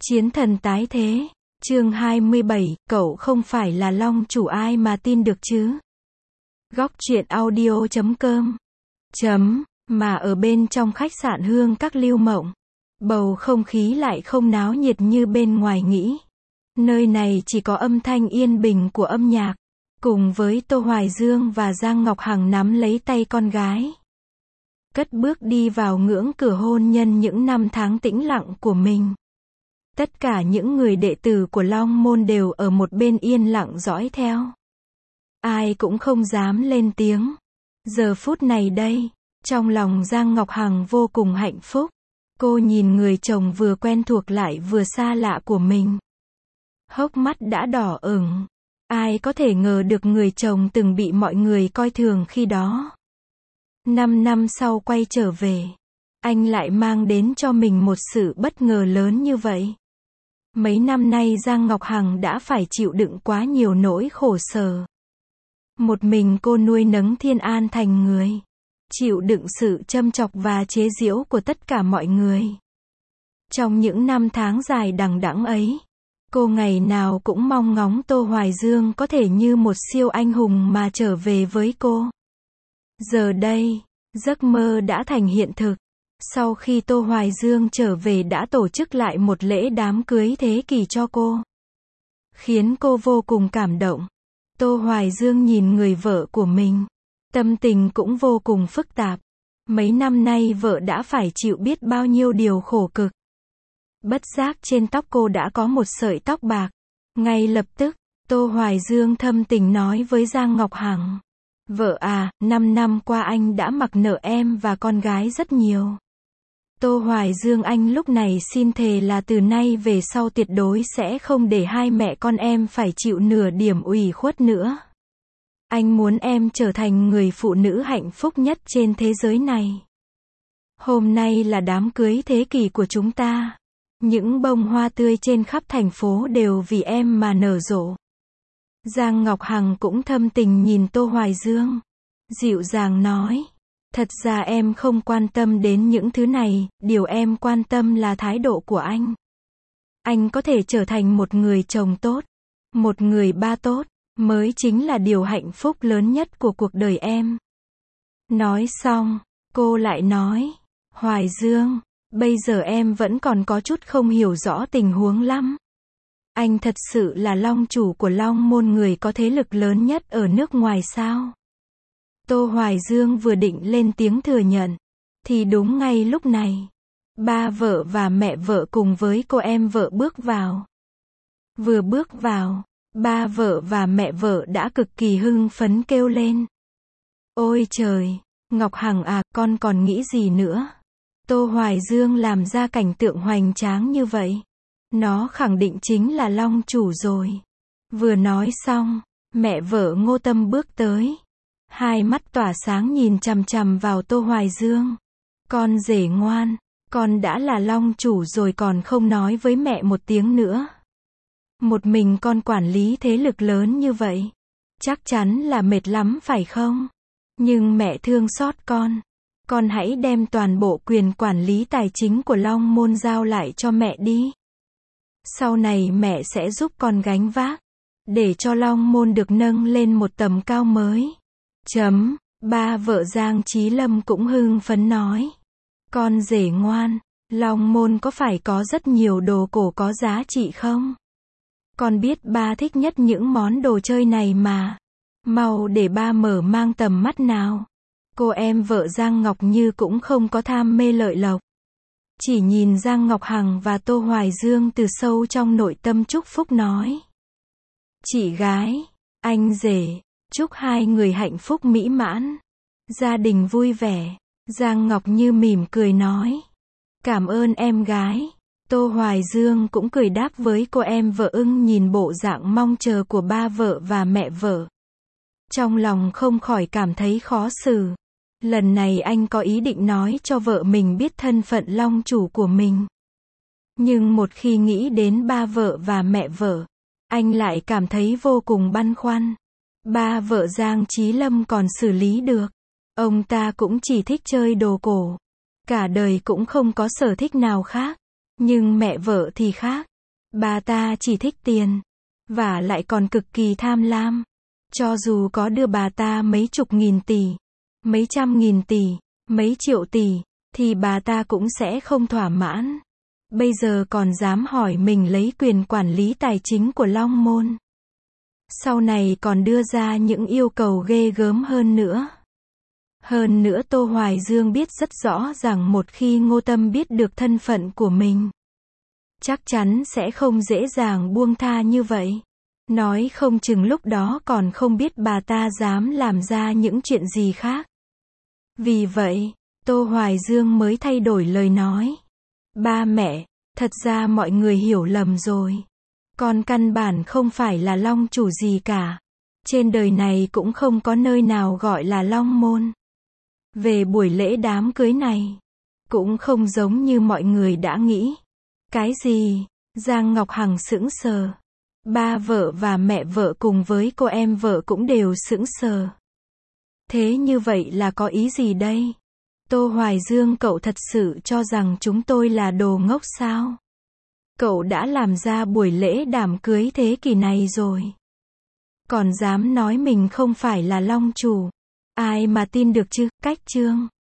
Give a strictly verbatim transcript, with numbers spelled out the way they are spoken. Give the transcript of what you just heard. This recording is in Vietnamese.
Chiến thần tái thế. Chương hai mươi bảy, cậu không phải là long chủ ai mà tin được chứ? Góc truyện audio chấm com. Chấm, mà ở bên trong khách sạn Hương Các Lưu Mộng. Bầu không khí lại không náo nhiệt như bên ngoài nghĩ. Nơi này chỉ có âm thanh yên bình của âm nhạc, cùng với Tô Hoài Dương và Giang Ngọc Hằng nắm lấy tay con gái. Cất bước đi vào ngưỡng cửa hôn nhân những năm tháng tĩnh lặng của mình. Tất cả những người đệ tử của Long Môn đều ở một bên yên lặng dõi theo. Ai cũng không dám lên tiếng. Giờ phút này đây, trong lòng Giang Ngọc Hằng vô cùng hạnh phúc. Cô nhìn người chồng vừa quen thuộc lại vừa xa lạ của mình. Hốc mắt đã đỏ ửng. Ai có thể ngờ được người chồng từng bị mọi người coi thường khi đó. Năm năm sau quay trở về, anh lại mang đến cho mình một sự bất ngờ lớn như vậy. Mấy năm nay Giang Ngọc Hằng đã phải chịu đựng quá nhiều nỗi khổ sở. Một mình cô nuôi nấng Thiên An thành người. Chịu đựng sự châm chọc và chế giễu của tất cả mọi người. Trong những năm tháng dài đằng đẵng ấy, cô ngày nào cũng mong ngóng Tô Hoài Dương có thể như một siêu anh hùng mà trở về với cô. Giờ đây, giấc mơ đã thành hiện thực. Sau khi Tô Hoài Dương trở về đã tổ chức lại một lễ đám cưới thế kỷ cho cô. Khiến cô vô cùng cảm động. Tô Hoài Dương nhìn người vợ của mình. Tâm tình cũng vô cùng phức tạp. Mấy năm nay vợ đã phải chịu biết bao nhiêu điều khổ cực. Bất giác trên tóc cô đã có một sợi tóc bạc. Ngay lập tức, Tô Hoài Dương thâm tình nói với Giang Ngọc Hằng. Vợ à, năm năm qua anh đã mặc nợ em và con gái rất nhiều. Tô Hoài Dương anh lúc này xin thề là từ nay về sau tuyệt đối sẽ không để hai mẹ con em phải chịu nửa điểm ủy khuất nữa. Anh muốn em trở thành người phụ nữ hạnh phúc nhất trên thế giới này. Hôm nay là đám cưới thế kỷ của chúng ta. Những bông hoa tươi trên khắp thành phố đều vì em mà nở rộ. Giang Ngọc Hằng cũng thâm tình nhìn Tô Hoài Dương. Dịu dàng nói. Thật ra em không quan tâm đến những thứ này, điều em quan tâm là thái độ của anh. Anh có thể trở thành một người chồng tốt, một người ba tốt, mới chính là điều hạnh phúc lớn nhất của cuộc đời em. Nói xong, cô lại nói, Hoài Dương, bây giờ em vẫn còn có chút không hiểu rõ tình huống lắm. Anh thật sự là long chủ của Long Môn, người có thế lực lớn nhất ở nước ngoài sao? Tô Hoài Dương vừa định lên tiếng thừa nhận, thì đúng ngay lúc này, ba vợ và mẹ vợ cùng với cô em vợ bước vào. Vừa bước vào, ba vợ và mẹ vợ đã cực kỳ hưng phấn kêu lên. Ôi trời, Ngọc Hằng à, con còn nghĩ gì nữa? Tô Hoài Dương làm ra cảnh tượng hoành tráng như vậy. Nó khẳng định chính là long chủ rồi. Vừa nói xong, mẹ vợ Ngô Tâm bước tới. Hai mắt tỏa sáng nhìn chằm chằm vào Tô Hoài Dương. Con rể ngoan, con đã là long chủ rồi còn không nói với mẹ một tiếng nữa. Một mình con quản lý thế lực lớn như vậy, chắc chắn là mệt lắm phải không? Nhưng mẹ thương xót con. Con hãy đem toàn bộ quyền quản lý tài chính của Long Môn giao lại cho mẹ đi. Sau này mẹ sẽ giúp con gánh vác, để cho Long Môn được nâng lên một tầm cao mới. Chấm, ba vợ Giang Chí Lâm cũng hưng phấn nói. Con rể ngoan, Long Môn có phải có rất nhiều đồ cổ có giá trị không? Con biết ba thích nhất những món đồ chơi này mà. Mau để ba mở mang tầm mắt nào. Cô em vợ Giang Ngọc Như cũng không có tham mê lợi lộc. Chỉ nhìn Giang Ngọc Hằng và Tô Hoài Dương từ sâu trong nội tâm chúc phúc nói. Chị gái, anh rể, chúc hai người hạnh phúc mỹ mãn, gia đình vui vẻ. Giang Ngọc Như mỉm cười nói. Cảm ơn em gái. Tô Hoài Dương cũng cười đáp với cô em vợ ưng nhìn bộ dạng mong chờ của ba vợ và mẹ vợ. Trong lòng không khỏi cảm thấy khó xử. Lần này anh có ý định nói cho vợ mình biết thân phận long chủ của mình. Nhưng một khi nghĩ đến ba vợ và mẹ vợ, anh lại cảm thấy vô cùng băn khoăn. Ba vợ Giang Chí Lâm còn xử lý được. Ông ta cũng chỉ thích chơi đồ cổ. Cả đời cũng không có sở thích nào khác. Nhưng mẹ vợ thì khác. Bà ta chỉ thích tiền. Và lại còn cực kỳ tham lam. Cho dù có đưa bà ta mấy chục nghìn tỷ, mấy trăm nghìn tỷ, mấy triệu tỷ, thì bà ta cũng sẽ không thỏa mãn. Bây giờ còn dám hỏi mình lấy quyền quản lý tài chính của Long Môn. Sau này còn đưa ra những yêu cầu ghê gớm hơn nữa. Hơn nữa Tô Hoài Dương biết rất rõ rằng một khi Ngô Tâm biết được thân phận của mình, chắc chắn sẽ không dễ dàng buông tha như vậy. Nói không chừng lúc đó còn không biết bà ta dám làm ra những chuyện gì khác. Vì vậy, Tô Hoài Dương mới thay đổi lời nói. Ba mẹ, thật ra mọi người hiểu lầm rồi. Con căn bản không phải là long chủ gì cả. Trên đời này cũng không có nơi nào gọi là Long Môn. Về buổi lễ đám cưới này, cũng không giống như mọi người đã nghĩ. Cái gì? Giang Ngọc Hằng sững sờ. Ba vợ và mẹ vợ cùng với cô em vợ cũng đều sững sờ. Thế như vậy là có ý gì đây? Tô Hoài Dương, cậu thật sự cho rằng chúng tôi là đồ ngốc sao? Cậu đã làm ra buổi lễ đám cưới thế kỷ này rồi. Còn dám nói mình không phải là long chủ. Ai mà tin được chứ? Cách chương